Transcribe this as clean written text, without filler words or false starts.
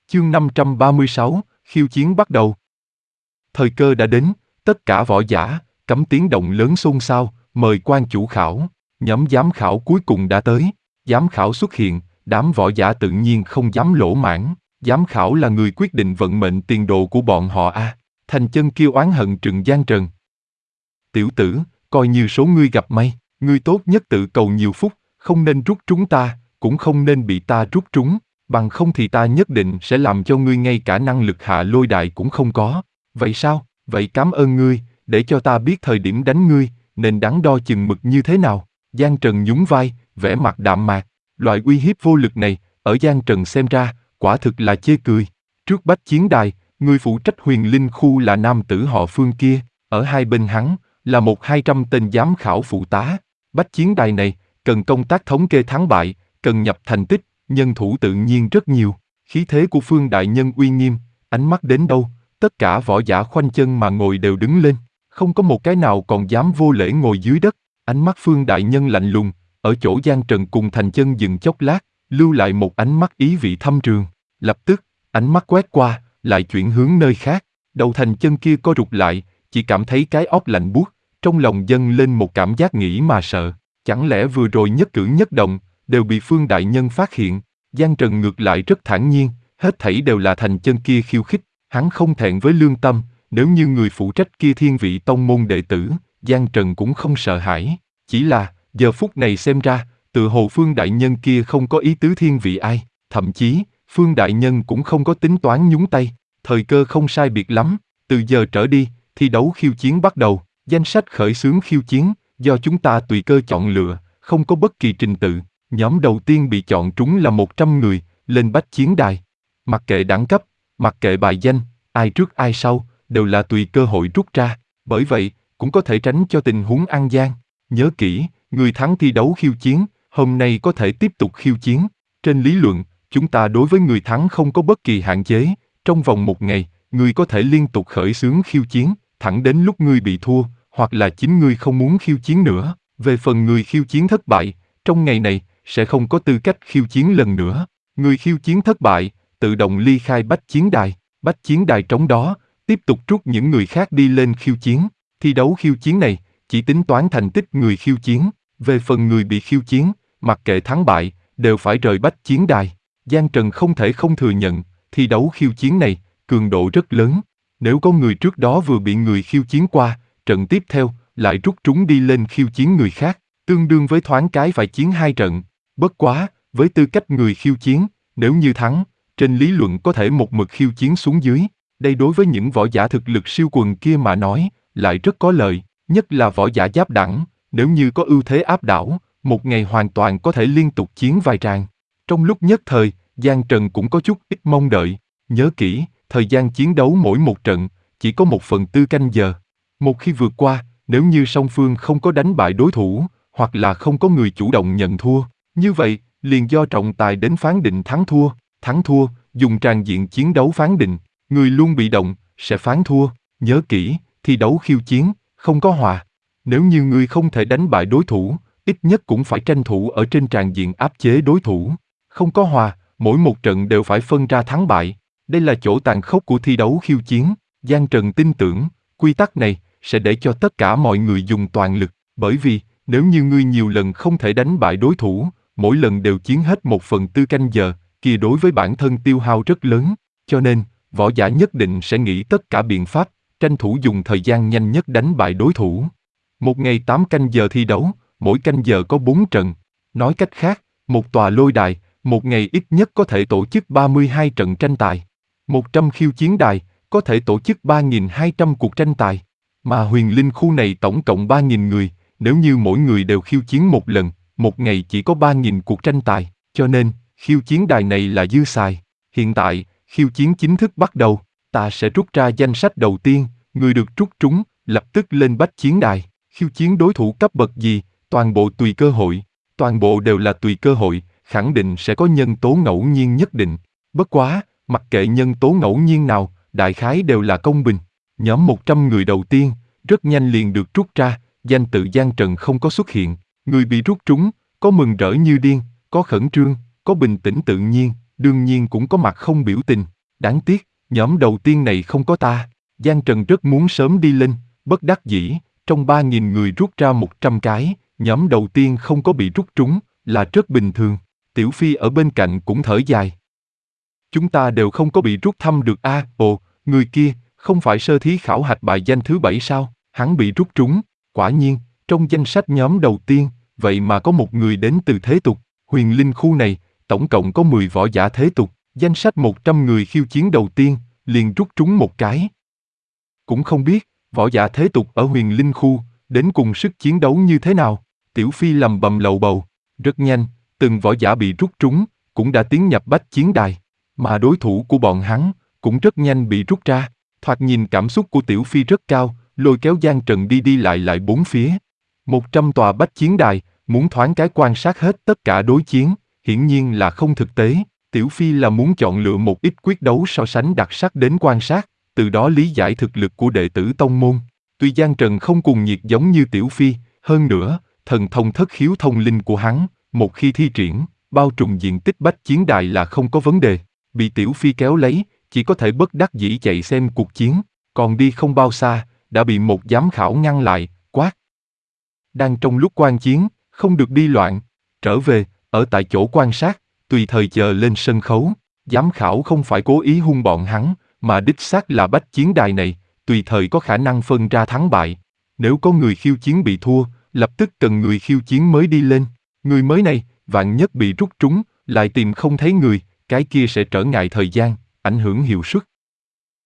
Chương 536, khiêu chiến bắt đầu. Thời cơ đã đến, tất cả võ giả, cấm tiếng động lớn xôn xao, mời quan chủ khảo. Nhóm giám khảo cuối cùng đã tới. Giám khảo xuất hiện, đám võ giả tự nhiên không dám lỗ mãng. Giám khảo là người quyết định vận mệnh tiền đồ của bọn họ a. Thành Chân kêu oán hận trừng Giang Trần. Tiểu tử, coi như số ngươi gặp may, ngươi tốt nhất tự cầu nhiều phúc, không nên rút trúng ta, cũng không nên bị ta rút trúng, bằng không thì ta nhất định sẽ làm cho ngươi ngay cả năng lực hạ lôi đài cũng không có. Vậy sao? Vậy cảm ơn ngươi, để cho ta biết thời điểm đánh ngươi, nên đắn đo chừng mực như thế nào. Giang Trần nhún vai, vẻ mặt đạm mạc. Loại uy hiếp vô lực này, ở Giang Trần xem ra, quả thực là chê cười. Trước bách chiến đài, người phụ trách huyền linh khu là nam tử họ Phương kia, ở hai bên hắn, là 100-200 tên giám khảo phụ tá. Bách chiến đài này, cần công tác thống kê thắng bại, cần nhập thành tích, nhân thủ tự nhiên rất nhiều. Khí thế của Phương đại nhân uy nghiêm, ánh mắt đến đâu, tất cả võ giả khoanh chân mà ngồi đều đứng lên, không có một cái nào còn dám vô lễ ngồi dưới đất. Ánh mắt Phương đại nhân lạnh lùng, ở chỗ Giang Trần cùng Thành Chân dừng chốc lát, lưu lại một ánh mắt ý vị thâm trường. Lập tức, ánh mắt quét qua, lại chuyển hướng nơi khác. Đầu Thành Chân kia co rụt lại, chỉ cảm thấy cái óc lạnh buốt, trong lòng dâng lên một cảm giác nghĩ mà sợ. Chẳng lẽ vừa rồi nhất cử nhất động đều bị Phương đại nhân phát hiện? Giang Trần ngược lại rất thản nhiên, hết thảy đều là Thành Chân kia khiêu khích, hắn không thẹn với lương tâm, nếu như người phụ trách kia thiên vị tông môn đệ tử, Giang Trần cũng không sợ hãi. Chỉ là, giờ phút này xem ra, tự hồ Phương đại nhân kia không có ý tứ thiên vị ai, thậm chí, Phương đại nhân cũng không có tính toán nhúng tay. Thời cơ không sai biệt lắm, từ giờ trở đi, thi đấu khiêu chiến bắt đầu. Danh sách khởi xướng khiêu chiến, do chúng ta tùy cơ chọn lựa, không có bất kỳ trình tự. Nhóm đầu tiên bị chọn trúng là 100 người, lên bách chiến đài. Mặc kệ đẳng cấp, mặc kệ bài danh, ai trước ai sau, đều là tùy cơ hội rút ra. Bởi vậy, cũng có thể tránh cho tình huống ăn gian. Nhớ kỹ, người thắng thi đấu khiêu chiến, hôm nay có thể tiếp tục khiêu chiến. Trên lý luận, chúng ta đối với người thắng không có bất kỳ hạn chế. Trong vòng một ngày, người có thể liên tục khởi xướng khiêu chiến, thẳng đến lúc ngươi bị thua, hoặc là chính ngươi không muốn khiêu chiến nữa. Về phần người khiêu chiến thất bại, trong ngày này, sẽ không có tư cách khiêu chiến lần nữa. Người khiêu chiến thất bại, tự động ly khai bách chiến đài. Bách chiến đài trống đó, tiếp tục rút những người khác đi lên khiêu chiến. Thi đấu khiêu chiến này, chỉ tính toán thành tích người khiêu chiến. Về phần người bị khiêu chiến, mặc kệ thắng bại, đều phải rời bách chiến đài. Giang Trần không thể không thừa nhận, thi đấu khiêu chiến này, cường độ rất lớn. Nếu có người trước đó vừa bị người khiêu chiến qua, trận tiếp theo, lại rút trúng đi lên khiêu chiến người khác, tương đương với thoáng cái phải chiến 2 trận. Bất quá, với tư cách người khiêu chiến, nếu như thắng, trên lý luận có thể một mực khiêu chiến xuống dưới. Đây đối với những võ giả thực lực siêu quần kia mà nói, lại rất có lợi, nhất là võ giả giáp đẳng, nếu như có ưu thế áp đảo, một ngày hoàn toàn có thể liên tục chiến vài tràng. Trong lúc nhất thời, Giang Trần cũng có chút ít mong đợi. Nhớ kỹ, thời gian chiến đấu mỗi một trận, chỉ có 1/4 canh giờ. Một khi vượt qua, nếu như song phương không có đánh bại đối thủ, hoặc là không có người chủ động nhận thua, như vậy, liền do trọng tài đến phán định thắng thua, dùng tràng diện chiến đấu phán định, người luôn bị động, sẽ phán thua. Nhớ kỹ, thi đấu khiêu chiến, không có hòa. Nếu như người không thể đánh bại đối thủ, ít nhất cũng phải tranh thủ ở trên tràng diện áp chế đối thủ. Không có hòa, mỗi một trận đều phải phân ra thắng bại. Đây là chỗ tàn khốc của thi đấu khiêu chiến. Giang Trần tin tưởng, quy tắc này sẽ để cho tất cả mọi người dùng toàn lực, bởi vì nếu như ngươi nhiều lần không thể đánh bại đối thủ, mỗi lần đều chiến hết 1/4 canh giờ, kia đối với bản thân tiêu hao rất lớn, cho nên võ giả nhất định sẽ nghĩ tất cả biện pháp, tranh thủ dùng thời gian nhanh nhất đánh bại đối thủ. Một ngày 8 canh giờ thi đấu, mỗi canh giờ có 4 trận. Nói cách khác, một tòa lôi đài, một ngày ít nhất có thể tổ chức 32 trận tranh tài. 100 khiêu chiến đài, có thể tổ chức 3.200 cuộc tranh tài. Mà huyền linh khu này tổng cộng 3.000 người, nếu như mỗi người đều khiêu chiến một lần, một ngày chỉ có 3.000 cuộc tranh tài, cho nên, khiêu chiến đài này là dư xài. Hiện tại, khiêu chiến chính thức bắt đầu, ta sẽ rút ra danh sách đầu tiên, người được rút trúng, lập tức lên bách chiến đài. Khiêu chiến đối thủ cấp bậc gì, toàn bộ tùy cơ hội, toàn bộ đều là tùy cơ hội, khẳng định sẽ có nhân tố ngẫu nhiên nhất định. Bất quá, mặc kệ nhân tố ngẫu nhiên nào, đại khái đều là công bình. Nhóm 100 người đầu tiên, rất nhanh liền được rút ra, danh tự Giang Trần không có xuất hiện. Người bị rút trúng, có mừng rỡ như điên, có khẩn trương, có bình tĩnh tự nhiên, đương nhiên cũng có mặt không biểu tình. Đáng tiếc, nhóm đầu tiên này không có ta. Giang Trần rất muốn sớm đi lên, bất đắc dĩ, trong 3.000 người rút ra 100 cái, nhóm đầu tiên không có bị rút trúng, là rất bình thường. Tiểu Phi ở bên cạnh cũng thở dài. Chúng ta đều không có bị rút thăm được a. Ồ, người kia, không phải sơ thí khảo hạch bài danh thứ 7 sao? Hắn bị rút trúng. Quả nhiên, trong danh sách nhóm đầu tiên, vậy mà có một người đến từ thế tục. Huyền Linh khu này, tổng cộng có 10 võ giả thế tục. Danh sách 100 người khiêu chiến đầu tiên, liền rút trúng một cái. Cũng không biết, võ giả thế tục ở Huyền Linh khu, đến cùng sức chiến đấu như thế nào? Tiểu Phi lầm bầm lầu bầu. Rất nhanh, từng võ giả bị rút trúng, cũng đã tiến nhập bách chiến đài. Mà đối thủ của bọn hắn, cũng rất nhanh bị rút ra. Thoạt nhìn cảm xúc của Tiểu Phi rất cao, lôi kéo Giang Trần đi đi lại bốn phía. 100 tòa bách chiến đài, muốn thoáng cái quan sát hết tất cả đối chiến, hiển nhiên là không thực tế. Tiểu Phi là muốn chọn lựa một ít quyết đấu so sánh đặc sắc đến quan sát, từ đó lý giải thực lực của đệ tử tông môn. Tuy Giang Trần không cuồng nhiệt giống như Tiểu Phi, hơn nữa, thần thông thất khiếu thông linh của hắn, một khi thi triển, bao trùm diện tích bách chiến đài là không có vấn đề. Bị Tiểu Phi kéo lấy, chỉ có thể bất đắc dĩ chạy xem cuộc chiến, còn đi không bao xa, đã bị một giám khảo ngăn lại, quát. Đang trong lúc quan chiến, không được đi loạn, trở về, ở tại chỗ quan sát, tùy thời chờ lên sân khấu. Giám khảo không phải cố ý hung bọn hắn, mà đích xác là bách chiến đài này, tùy thời có khả năng phân ra thắng bại. Nếu có người khiêu chiến bị thua, lập tức cần người khiêu chiến mới đi lên. Người mới này, vạn nhất bị rút trúng, lại tìm không thấy người, cái kia sẽ trở ngại thời gian, ảnh hưởng hiệu suất.